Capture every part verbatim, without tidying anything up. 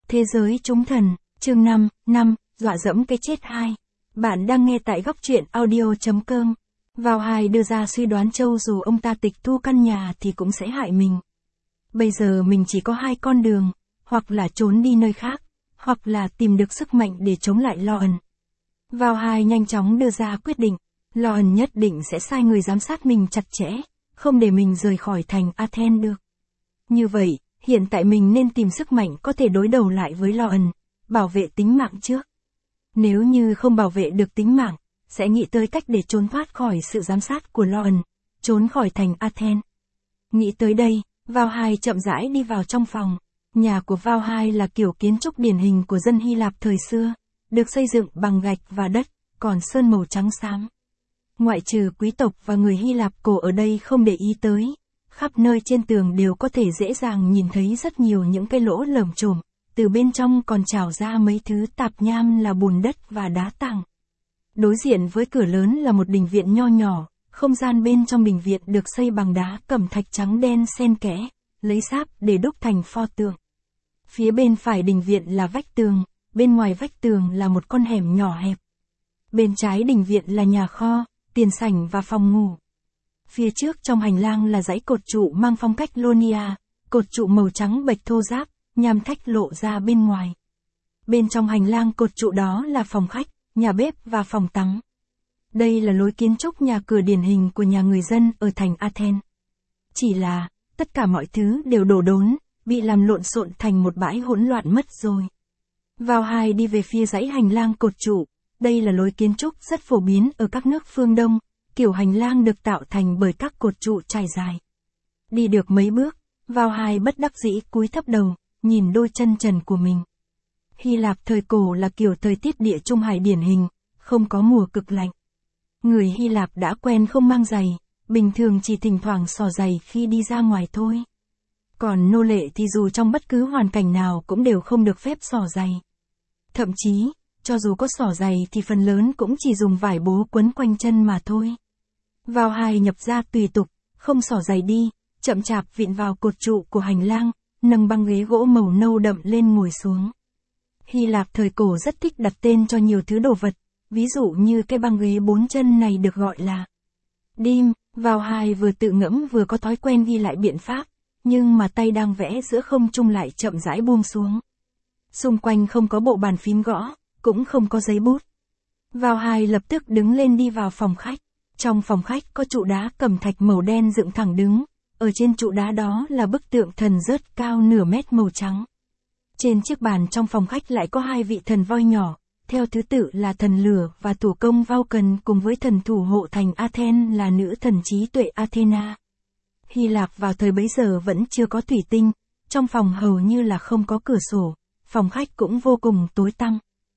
Thế giới chúng thần, chương năm, năm, dọa dẫm cái chết hai. Bạn đang nghe tại góc truyện audio chấm com. Vào hai đưa ra suy đoán Châu dù ông ta tịch thu căn nhà thì cũng sẽ hại mình. Bây giờ mình chỉ có hai con đường, hoặc là trốn đi nơi khác, hoặc là tìm được sức mạnh để chống lại Loan. Vào hai nhanh chóng đưa ra quyết định, Loan nhất định sẽ sai người giám sát mình chặt chẽ, không để mình rời khỏi thành Athens được. Như vậy, hiện tại mình nên tìm sức mạnh có thể đối đầu lại với Loan, bảo vệ tính mạng trước. Nếu như không bảo vệ được tính mạng, sẽ nghĩ tới cách để trốn thoát khỏi sự giám sát của Loan, trốn khỏi thành Athens. Nghĩ tới đây, Vào hai chậm rãi đi vào trong phòng. Nhà của Vào hai là kiểu kiến trúc điển hình của dân Hy Lạp thời xưa, được xây dựng bằng gạch và đất, còn sơn màu trắng xám. Ngoại trừ quý tộc và người Hy Lạp cổ ở đây không để ý tới, khắp nơi trên tường đều có thể dễ dàng nhìn thấy rất nhiều những cái lỗ lởm chởm, từ bên trong còn trào ra mấy thứ tạp nham là bùn đất và đá tảng. Đối diện với cửa lớn là một đình viện nho nhỏ, không gian bên trong đình viện được xây bằng đá cẩm thạch trắng đen xen kẽ, lấy sáp để đúc thành pho tượng. Phía bên phải đình viện là vách tường, bên ngoài vách tường là một con hẻm nhỏ hẹp. Bên trái đình viện là nhà kho, tiền sảnh và phòng ngủ. Phía trước trong hành lang là dãy cột trụ mang phong cách Lonia, cột trụ màu trắng bệch thô ráp, nham thạch lộ ra bên ngoài. Bên trong hành lang cột trụ đó là phòng khách, nhà bếp và phòng tắm. Đây là lối kiến trúc nhà cửa điển hình của nhà người dân ở thành Athens. Chỉ là, tất cả mọi thứ đều đổ đốn, bị làm lộn xộn thành một bãi hỗn loạn mất rồi. Vào hai đi về phía dãy hành lang cột trụ, đây là lối kiến trúc rất phổ biến ở các nước phương Đông, kiểu hành lang được tạo thành bởi các cột trụ trải dài. Đi được mấy bước, Vào hai bất đắc dĩ cúi thấp đầu, nhìn đôi chân trần của mình. Hy Lạp thời cổ là kiểu thời tiết địa Trung Hải điển hình, không có mùa cực lạnh. Người Hy Lạp đã quen không mang giày, bình thường chỉ thỉnh thoảng xỏ giày khi đi ra ngoài thôi. Còn nô lệ thì dù trong bất cứ hoàn cảnh nào cũng đều không được phép xỏ giày. Thậm chí, cho dù có xỏ giày thì phần lớn cũng chỉ dùng vải bố quấn quanh chân mà thôi. Vào hai nhập ra tùy tục, không xỏ giày đi, chậm chạp vịn vào cột trụ của hành lang, nâng băng ghế gỗ màu nâu đậm lên ngồi xuống. Hy Lạp thời cổ rất thích đặt tên cho nhiều thứ đồ vật, ví dụ như cái băng ghế bốn chân này được gọi là Dim. Vào hai vừa tự ngẫm vừa có thói quen ghi lại biện pháp, nhưng mà tay đang vẽ giữa không trung lại chậm rãi buông xuống. Xung quanh không có bộ bàn phím gõ, cũng không có giấy bút. Vào hai lập tức đứng lên đi vào phòng khách. Trong phòng khách có trụ đá cẩm thạch màu đen dựng thẳng đứng, ở trên trụ đá đó là bức tượng thần rớt cao nửa mét màu trắng. Trên chiếc bàn trong phòng khách lại có hai vị thần voi nhỏ, theo thứ tự là thần lửa và thủ công Vulcan cùng với thần thủ hộ thành Athens là nữ thần trí tuệ Athena. Hy Lạp vào thời bấy giờ vẫn chưa có thủy tinh, trong phòng hầu như là không có cửa sổ, phòng khách cũng vô cùng tối tăm.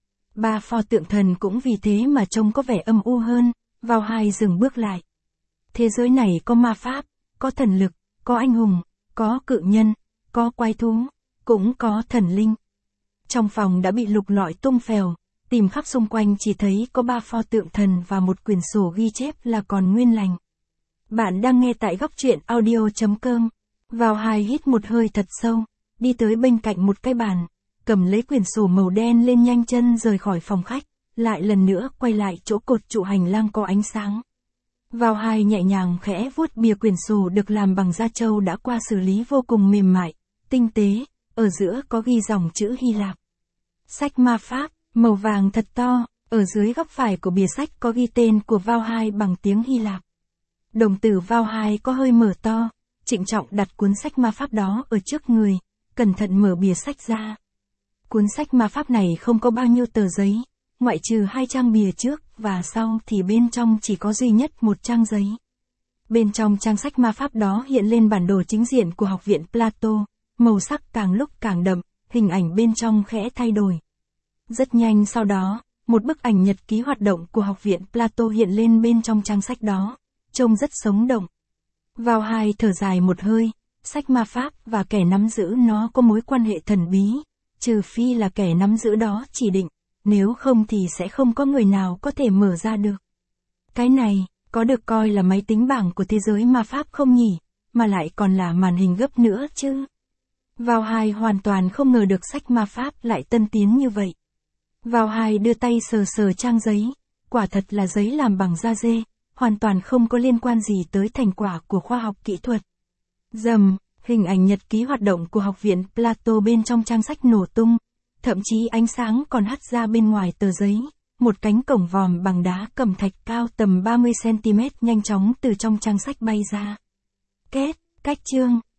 Ba pho tượng thần cũng vì thế mà trông có vẻ âm u hơn. Vào hai dừng bước lại. Thế giới này có ma pháp, có thần lực, có anh hùng, có cự nhân, có quái thú, cũng có thần linh. Trong phòng đã bị lục lọi tung phèo, tìm khắp xung quanh chỉ thấy có ba pho tượng thần và một quyển sổ ghi chép là còn nguyên lành. Bạn đang nghe tại góc truyện audio chấm com. Vào hai hít một hơi thật sâu, đi tới bên cạnh một cái bàn, cầm lấy quyển sổ màu đen lên nhanh chân rời khỏi phòng khách. Lại lần nữa quay lại chỗ cột trụ hành lang có ánh sáng. Vào hai nhẹ nhàng khẽ vuốt bìa quyển sổ được làm bằng da trâu đã qua xử lý vô cùng mềm mại, tinh tế, ở giữa có ghi dòng chữ Hy Lạp. Sách ma pháp, màu vàng thật to, ở dưới góc phải của bìa sách có ghi tên của Vào hai bằng tiếng Hy Lạp. Đồng tử Vào hai có hơi mở to, trịnh trọng đặt cuốn sách ma pháp đó ở trước người, cẩn thận mở bìa sách ra. Cuốn sách ma pháp này không có bao nhiêu tờ giấy. Ngoại trừ hai trang bìa trước và sau thì bên trong chỉ có duy nhất một trang giấy. Bên trong trang sách ma pháp đó hiện lên bản đồ chính diện của học viện Plato, màu sắc càng lúc càng đậm, hình ảnh bên trong khẽ thay đổi. Rất nhanh sau đó, một bức ảnh nhật ký hoạt động của học viện Plato hiện lên bên trong trang sách đó, trông rất sống động. Vào hai thở dài một hơi, sách ma pháp và kẻ nắm giữ nó có mối quan hệ thần bí, trừ phi là kẻ nắm giữ đó chỉ định. Nếu không thì sẽ không có người nào có thể mở ra được. Cái này, có được coi là máy tính bảng của thế giới ma pháp không nhỉ, mà lại còn là màn hình gấp nữa chứ. Vào Hai hoàn toàn không ngờ được sách ma pháp lại tân tiến như vậy. Vào Hai đưa tay sờ sờ trang giấy, quả thật là giấy làm bằng da dê, hoàn toàn không có liên quan gì tới thành quả của khoa học kỹ thuật. Dầm, hình ảnh nhật ký hoạt động của học viện Plato bên trong trang sách nổ tung, thậm chí ánh sáng còn hắt ra bên ngoài tờ giấy, một cánh cổng vòm bằng đá cẩm thạch cao tầm ba mươi xăng ti mét nhanh chóng từ trong trang sách bay ra. Kết, cách chương.